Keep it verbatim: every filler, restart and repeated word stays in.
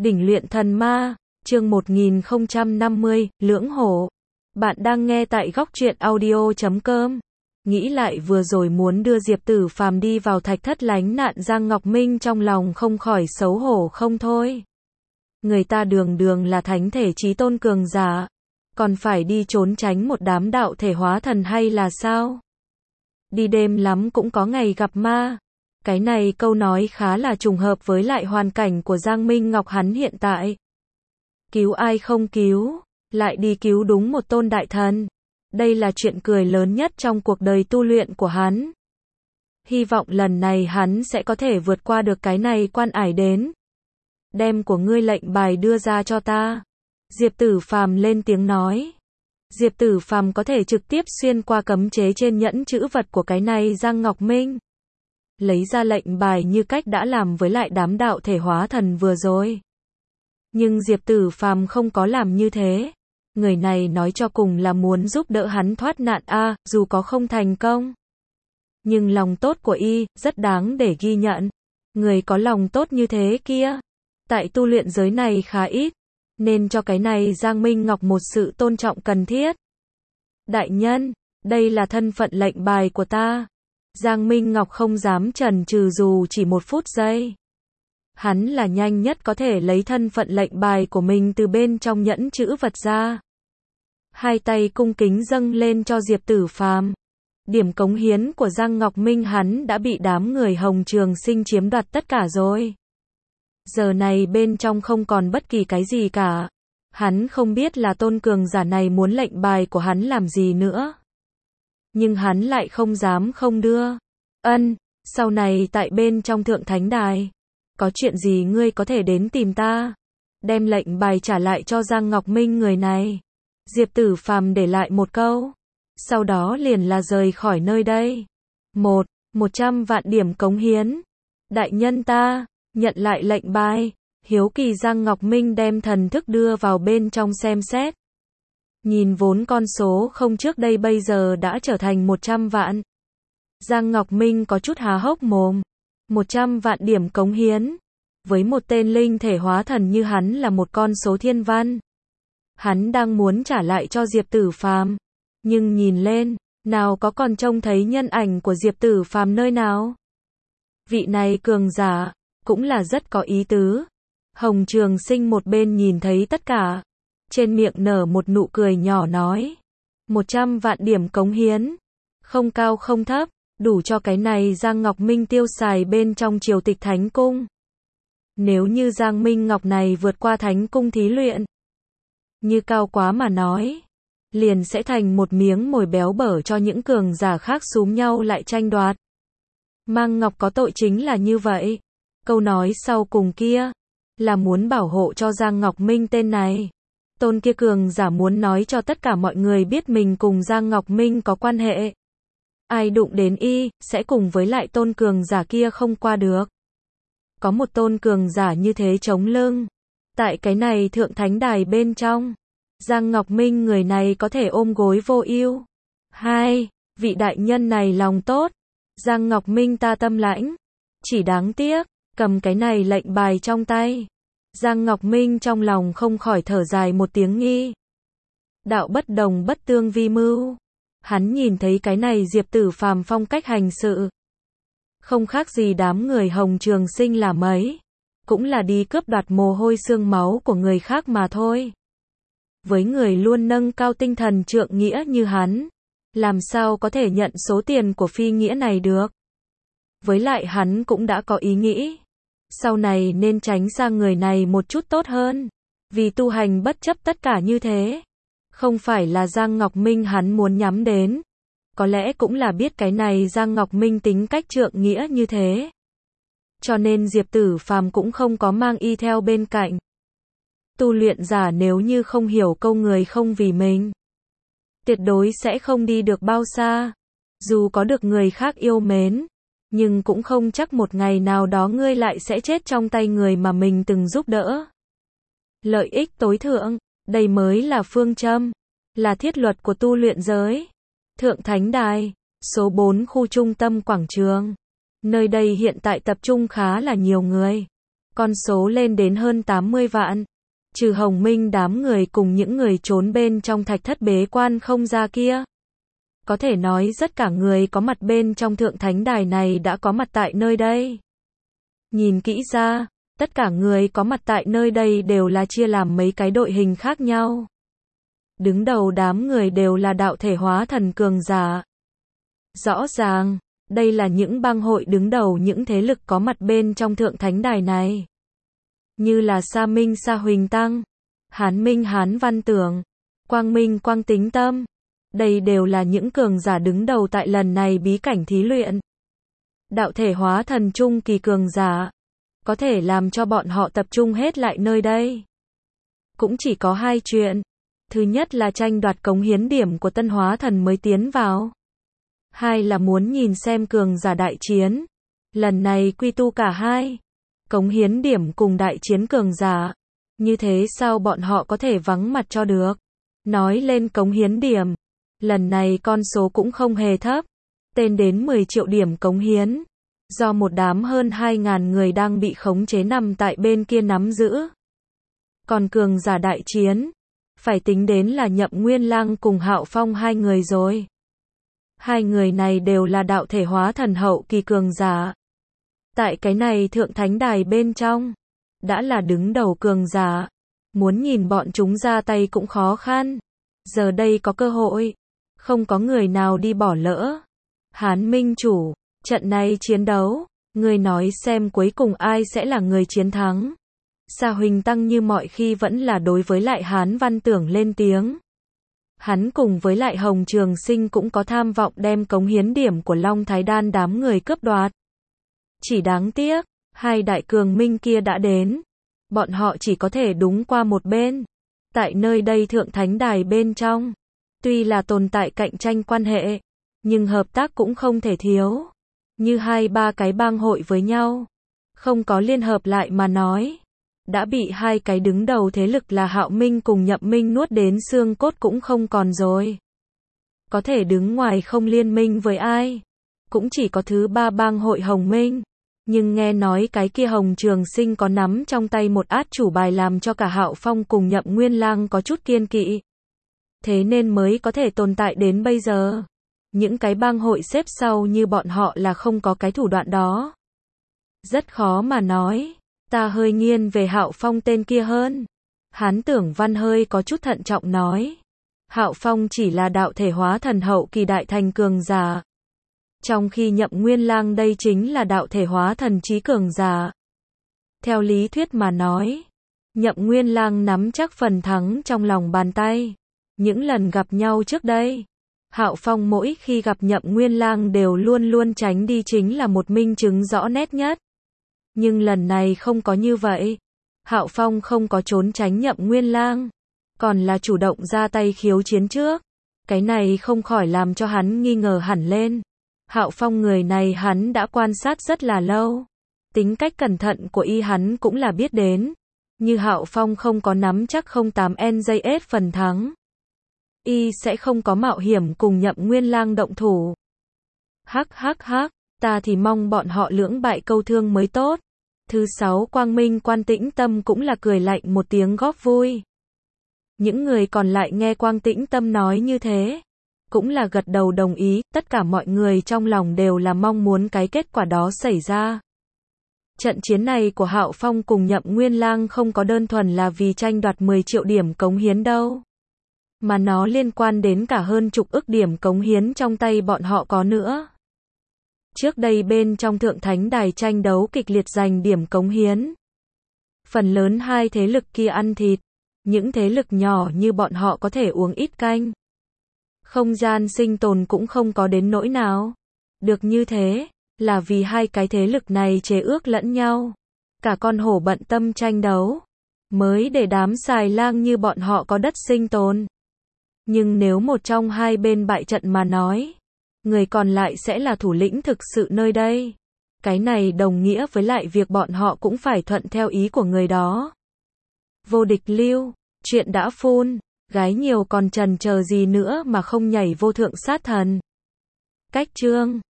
Đỉnh luyện thần ma, chương một nghìn không trăm năm mươi, lưỡng hổ. Bạn đang nghe tại góc truyện audio chấm com. Nghĩ lại vừa rồi muốn đưa Diệp Tử Phàm đi vào thạch thất lánh nạn, Giang Ngọc Minh trong lòng không khỏi xấu hổ không thôi. Người ta đường đường là thánh thể chí tôn cường giả, còn phải đi trốn tránh một đám đạo thể hóa thần hay là sao? Đi đêm lắm cũng có ngày gặp ma. Cái này câu nói khá là trùng hợp với lại hoàn cảnh của Giang Minh Ngọc hắn hiện tại. Cứu ai không cứu, lại đi cứu đúng một tôn đại thần. Đây là chuyện cười lớn nhất trong cuộc đời tu luyện của hắn. Hy vọng lần này hắn sẽ có thể vượt qua được cái này quan ải đến. Đem của ngươi lệnh bài đưa ra cho ta. Diệp Tử Phàm lên tiếng nói. Diệp Tử Phàm có thể trực tiếp xuyên qua cấm chế trên nhẫn chữ vật của cái này Giang Ngọc Minh. Lấy ra lệnh bài như cách đã làm với lại đám đạo thể hóa thần vừa rồi. Nhưng Diệp Tử Phàm không có làm như thế. Người này nói cho cùng là muốn giúp đỡ hắn thoát nạn a, à, dù có không thành công. Nhưng lòng tốt của y, rất đáng để ghi nhận. Người có lòng tốt như thế kia, tại tu luyện giới này khá ít, nên cho cái này Giang Minh Ngọc một sự tôn trọng cần thiết. Đại nhân, đây là thân phận lệnh bài của ta. Giang Minh Ngọc không dám chần chừ dù chỉ một phút giây. Hắn là nhanh nhất có thể lấy thân phận lệnh bài của mình từ bên trong nhẫn chữ vật ra. Hai tay cung kính dâng lên cho Diệp Tử Phàm. Điểm cống hiến của Giang Ngọc Minh hắn đã bị đám người Hồng Trường Sinh chiếm đoạt tất cả rồi. Giờ này bên trong không còn bất kỳ cái gì cả. Hắn không biết là tôn cường giả này muốn lệnh bài của hắn làm gì nữa. Nhưng hắn lại không dám không đưa. Ân, sau này tại bên trong thượng thánh đài, có chuyện gì ngươi có thể đến tìm ta. Đem lệnh bài trả lại cho Giang Ngọc Minh người này. Diệp Tử Phàm để lại một câu. Sau đó liền là rời khỏi nơi đây. Một, một trăm vạn điểm cống hiến. Đại nhân ta, nhận lại lệnh bài. Hiếu kỳ Giang Ngọc Minh đem thần thức đưa vào bên trong xem xét. Nhìn vốn con số không trước đây bây giờ đã trở thành một trăm vạn. Giang Ngọc Minh có chút há hốc mồm. một trăm vạn điểm cống hiến. Với một tên linh thể hóa thần như hắn là một con số thiên văn. Hắn đang muốn trả lại cho Diệp Tử Phàm. Nhưng nhìn lên, nào có còn trông thấy nhân ảnh của Diệp Tử Phàm nơi nào. Vị này cường giả, cũng là rất có ý tứ. Hồng Trường Sinh một bên nhìn thấy tất cả. Trên miệng nở một nụ cười nhỏ nói. một trăm vạn điểm cống hiến. Không cao không thấp, đủ cho cái này Giang Ngọc Minh tiêu xài bên trong triều tịch Thánh Cung. Nếu như Giang Minh Ngọc này vượt qua Thánh Cung thí luyện, như cao quá mà nói, liền sẽ thành một miếng mồi béo bở cho những cường giả khác xúm nhau lại tranh đoạt. Mang Ngọc có tội chính là như vậy. Câu nói sau cùng kia, là muốn bảo hộ cho Giang Ngọc Minh tên này. Tôn kia cường giả muốn nói cho tất cả mọi người biết mình cùng Giang Ngọc Minh có quan hệ. Ai đụng đến y, sẽ cùng với lại tôn cường giả kia không qua được. Có một tôn cường giả như thế chống lưng. Tại cái này thượng thánh đài bên trong, Giang Ngọc Minh người này có thể ôm gối vô ưu. Hai, vị đại nhân này lòng tốt. Giang Ngọc Minh ta tâm lãnh. Chỉ đáng tiếc, cầm cái này lệnh bài trong tay. Giang Ngọc Minh trong lòng không khỏi thở dài một tiếng nghi. Đạo bất đồng bất tương vi mưu. Hắn nhìn thấy cái này Diệp Tử Phàm phong cách hành sự. Không khác gì đám người Hồng Trường Sinh là mấy. Cũng là đi cướp đoạt mồ hôi xương máu của người khác mà thôi. Với người luôn nâng cao tinh thần trượng nghĩa như hắn, làm sao có thể nhận số tiền của phi nghĩa này được. Với lại hắn cũng đã có ý nghĩ. Sau này nên tránh xa người này một chút tốt hơn. Vì tu hành bất chấp tất cả như thế. Không phải là Giang Ngọc Minh hắn muốn nhắm đến. Có lẽ cũng là biết cái này Giang Ngọc Minh tính cách trượng nghĩa như thế. Cho nên Diệp Tử Phàm cũng không có mang y theo bên cạnh. Tu luyện giả nếu như không hiểu câu người không vì mình, tuyệt đối sẽ không đi được bao xa. Dù có được người khác yêu mến, nhưng cũng không chắc một ngày nào đó ngươi lại sẽ chết trong tay người mà mình từng giúp đỡ. Lợi ích tối thượng, đây mới là phương châm, là thiết luật của tu luyện giới. Thượng Thánh Đài, số bốn khu trung tâm quảng trường. Nơi đây hiện tại tập trung khá là nhiều người. con số lên đến hơn tám mươi vạn. Trừ Hồng Minh đám người cùng những người trốn bên trong thạch thất bế quan không ra kia. Có thể nói rất cả người có mặt bên trong thượng thánh đài này đã có mặt tại nơi đây. Nhìn kỹ ra, tất cả người có mặt tại nơi đây đều là chia làm mấy cái đội hình khác nhau. Đứng đầu đám người đều là đạo thể hóa thần cường giả. Rõ ràng, đây là những bang hội đứng đầu những thế lực có mặt bên trong thượng thánh đài này. Như là Sa Minh Sa Huỳnh Tăng, Hán Minh Hán Văn Tưởng, Quang Minh Quang Tính Tâm. Đây đều là những cường giả đứng đầu tại lần này bí cảnh thí luyện. Đạo thể hóa thần trung kỳ cường giả, có thể làm cho bọn họ tập trung hết lại nơi đây. Cũng chỉ có hai chuyện. Thứ nhất là tranh đoạt cống hiến điểm của tân hóa thần mới tiến vào. Hai là muốn nhìn xem cường giả đại chiến. Lần này quy tu cả hai. Cống hiến điểm cùng đại chiến cường giả. Như thế sao bọn họ có thể vắng mặt cho được. Nói lên cống hiến điểm. Lần này con số cũng không hề thấp. Tên đến mười triệu điểm cống hiến. Do một đám hơn hai nghìn người đang bị khống chế nằm tại bên kia nắm giữ. Còn cường giả đại chiến, phải tính đến là Nhậm Nguyên Lang cùng Hạo Phong hai người rồi. Hai người này đều là đạo thể hóa thần hậu kỳ cường giả. Tại cái này thượng thánh đài bên trong, đã là đứng đầu cường giả. Muốn nhìn bọn chúng ra tay cũng khó khăn. Giờ đây có cơ hội, không có người nào đi bỏ lỡ. Hán Minh chủ, trận này chiến đấu, người nói xem cuối cùng ai sẽ là người chiến thắng. Sa Huỳnh Tăng như mọi khi vẫn là đối với lại Hán Văn Tưởng lên tiếng. Hắn cùng với lại Hồng Trường Sinh cũng có tham vọng đem cống hiến điểm của Long Thái Đan đám người cướp đoạt. Chỉ đáng tiếc, hai đại cường minh kia đã đến. Bọn họ chỉ có thể đúng qua một bên. Tại nơi đây thượng thánh đài bên trong, tuy là tồn tại cạnh tranh quan hệ, nhưng hợp tác cũng không thể thiếu. Như hai ba cái bang hội với nhau, không có liên hợp lại mà nói, đã bị hai cái đứng đầu thế lực là Hạo Minh cùng Nhậm Minh nuốt đến xương cốt cũng không còn rồi. Có thể đứng ngoài không liên minh với ai, cũng chỉ có thứ ba bang hội Hồng Minh. Nhưng nghe nói cái kia Hồng Trường Sinh có nắm trong tay một át chủ bài làm cho cả Hạo Phong cùng Nhậm Nguyên Lang có chút kiên kỵ. Thế nên mới có thể tồn tại đến bây giờ. Những cái bang hội xếp sau như bọn họ là không có cái thủ đoạn đó. Rất khó mà nói, ta hơi nghiêng về Hạo Phong tên kia hơn. Hán Tưởng Văn hơi có chút thận trọng nói. Hạo Phong chỉ là đạo thể hóa thần hậu kỳ đại thành cường giả. Trong khi Nhậm Nguyên Lang đây chính là đạo thể hóa thần trí cường giả. Theo lý thuyết mà nói, Nhậm Nguyên Lang nắm chắc phần thắng trong lòng bàn tay. Những lần gặp nhau trước đây, Hạo Phong mỗi khi gặp Nhậm Nguyên Lang đều luôn luôn tránh đi chính là một minh chứng rõ nét nhất. Nhưng lần này không có như vậy. Hạo Phong không có trốn tránh Nhậm Nguyên Lang, còn là chủ động ra tay khiêu chiến trước. Cái này không khỏi làm cho hắn nghi ngờ hẳn lên. Hạo Phong người này hắn đã quan sát rất là lâu. Tính cách cẩn thận của y hắn cũng là biết đến. Như Hạo Phong không có nắm chắc không tám en gi ét phần thắng, y sẽ không có mạo hiểm cùng Nhậm Nguyên Lang động thủ. Hắc hắc hắc, ta thì mong bọn họ lưỡng bại câu thương mới tốt. Thứ sáu Quang Minh Quan Tĩnh Tâm cũng là cười lạnh một tiếng góp vui. Những người còn lại nghe Quang Tĩnh Tâm nói như thế, cũng là gật đầu đồng ý, tất cả mọi người trong lòng đều là mong muốn cái kết quả đó xảy ra. Trận chiến này của Hạo Phong cùng Nhậm Nguyên Lang không có đơn thuần là vì tranh đoạt mười triệu điểm cống hiến đâu, mà nó liên quan đến cả hơn chục ức điểm cống hiến trong tay bọn họ có nữa. Trước đây bên trong thượng thánh đài tranh đấu kịch liệt giành điểm cống hiến. Phần lớn hai thế lực kia ăn thịt, những thế lực nhỏ như bọn họ có thể uống ít canh. Không gian sinh tồn cũng không có đến nỗi nào. Được như thế, là vì hai cái thế lực này chế ước lẫn nhau. Cả con hổ bận tâm tranh đấu, mới để đám xài lang như bọn họ có đất sinh tồn. Nhưng nếu một trong hai bên bại trận mà nói, người còn lại sẽ là thủ lĩnh thực sự nơi đây. Cái này đồng nghĩa với lại việc bọn họ cũng phải thuận theo ý của người đó. Vô địch lưu, chuyện đã full, gái nhiều còn chần chờ gì nữa mà không nhảy vô thượng sát thần. Cách chương